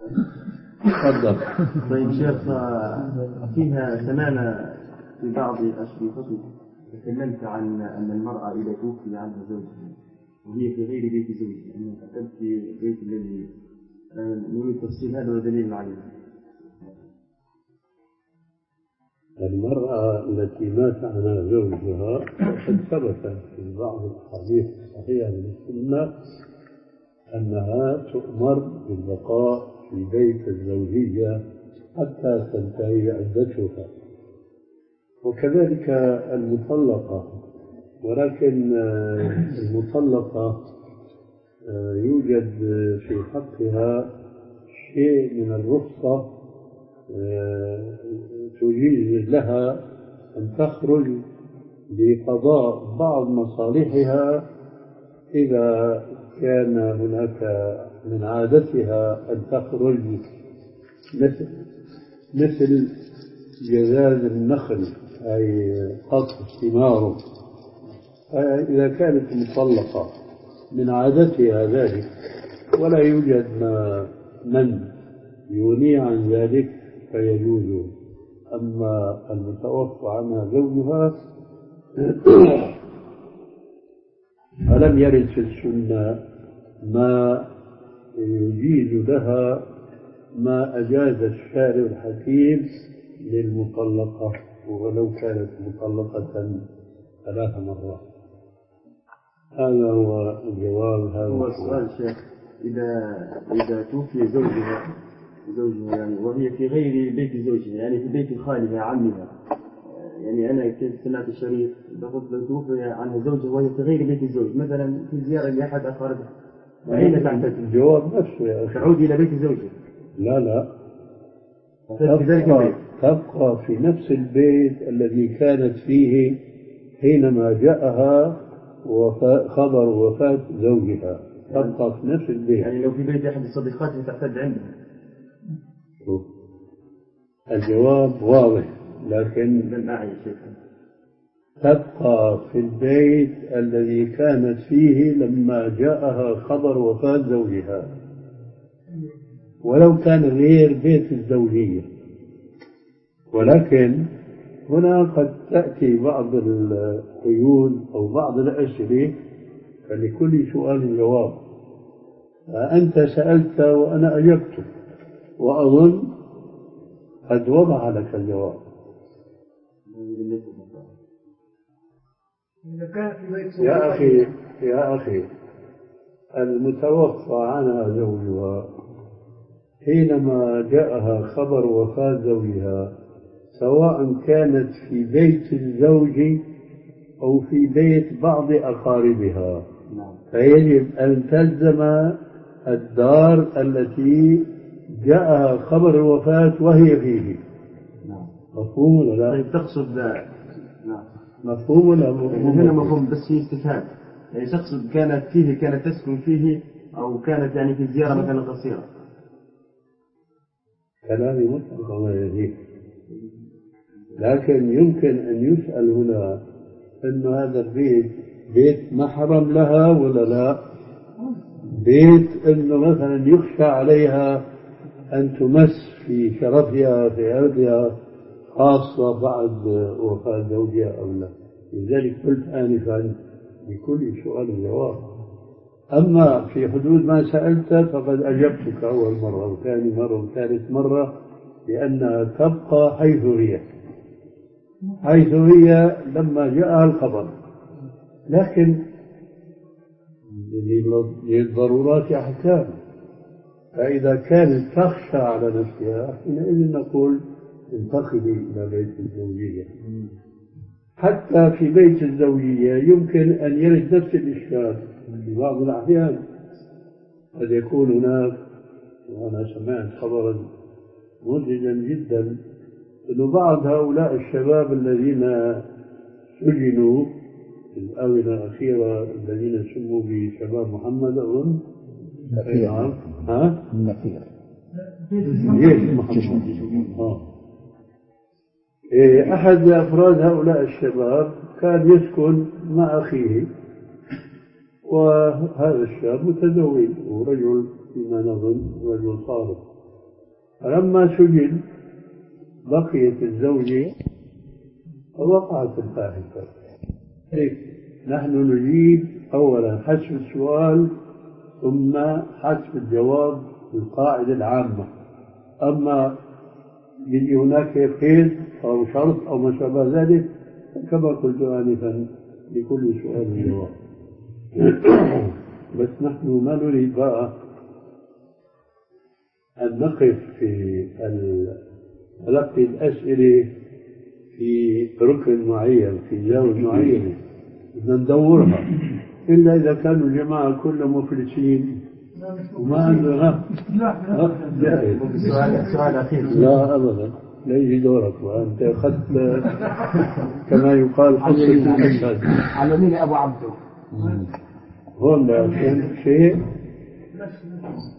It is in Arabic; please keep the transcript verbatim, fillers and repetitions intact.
تفضل. طيب شيخ، فيها ثمانة في بعض الكتب تكلمت عن أن المرأة إذا توفي عنها زوجها وهي في غير بيت زوجها، يعني أتت في بيت الذي نريد تفصيل هذا ودليل عليه. المرأة التي مات عنها زوجها قد ثبت في بعض الأحاديث الصحيحة من السنة أنها تؤمر بالبقاء في بيت الزوجية حتى تنتهي عدتها، وكذلك المطلقة. ولكن المطلقة يوجد في حقها شيء من الرخصة تجيز لها أن تخرج لقضاء بعض مصالحها إذا كان هناك من عادتها أن تخرج مثل مثل جذاذ النخل أي قطف ثماره. إذا كانت مطلقة من عادتها ذلك ولا يوجد من يغني عن ذلك فيجوز. أما المتوفى عنها زوجها فلم يرد في السنة ما يجيز لها ما أجاز الشارع الحكيم للمطلقة ولو كانت مطلقة ثلاث مرات. هذا هو الجواب. هذا هو السؤال شيخ، إذا إذا توفي زوجها زوجها يعني وهي في غير بيت زوجها، يعني في بيت خالها عمها، يعني أنا كنت سمعت الشريف بقول لو توفي عنها زوجها وهي في غير بيت الزوج، مثلا في زيارة لأحد أقاربها، أين تعتد؟ الجواب نفسه يا أخي، تعود إلى بيت زوجها. لا لا، تبقى, تبقى في نفس البيت الذي كانت فيه حينما جاءها وفاة خبر وفاة زوجها، تبقى في نفس البيت. يعني لو في بيت أحد الصديقات تعتد عندها. الجواب واضح، لكن لم أعي شيء. تبقى في البيت الذي كانت فيه لما جاءها خبر وفاة زوجها ولو كان غير بيت الزوجية. ولكن هنا قد تأتي بعض القيود أو بعض الأسئلة، فلكل سؤال جواب. أنت سألت وأنا أجبت، وأظن قد وضع لك الجواب. يا أخي يا أخي المتوفى عنها زوجها حينما جاءها خبر وفاة زوجها، سواء كانت في بيت الزوج أو في بيت بعض أقاربها، فيجب أن تلزم الدار التي جاءها خبر الوفاة وهي فيه. مفهوم ولا لا؟ طيب تقصد لا. مفهوم ولا مفهوم؟ هنا مفهوم بس في استفهام، يعني تقصد كانت فيه كانت تسكن فيه أو كانت يعني في زيارة مثلا قصيرة؟ كلامي مطلق وما يزيد، لكن يمكن أن يسأل هنا أن هذا البيت بيت محرم لها ولا لا؟ بيت أنه مثلا يخشى عليها أن تمس في شرفها في أرضها خاصة بعد وفاة زوجها أو لا. لذلك قلت آنفا لكل سؤال جواب. أما في حدود ما سألت فقد أجبتك أول مرة وثاني مرة وثالث مرة، لأنها تبقى حيث هي حيث هي لما جاءها الخبر، لكن للضرورات أحكام. فإذا كانت تخشى على نفسها حينئذ نقول انتقلي إلى بيت الزوجية. حتى في بيت الزوجية يمكن أن يرد نفس الإشكال في بعض الأحيان. قد يكون هناك، وأنا سمعت خبرا مزعجا جدا، أن بعض هؤلاء الشباب الذين سجنوا في الآونة الأخيرة الذين سموا بشباب محمد أظن النفير ها؟ النفير ليش محمد؟ آه. أحد أفراد هؤلاء الشباب كان يسكن مع أخيه، وهذا الشاب متزوج ورجل فيما نظن رجل صالح، فلما سجن بقيت الزوجة ووقعت الفاحشة. نحن نجيب أولا حسب السؤال ثم حسب الجواب القاعدة العامة. أما يجي هناك قيد أو شرط أو ما شابه ذلك كما قلت آنفا لكل سؤال جواب. بس نحن ما نريد بقى أن نقف في تلقي الأسئلة في ركن معين في جانب معين، بدنا ندورها إلا إذا كانوا الجماعة كلهم مفلسين وما عندنا جاهز. سؤال أخير. لا أبدا، لا يجي دورك وأنت أخذت كما يقال حصة الأسد. علميني أبو عبده. هون كان شيء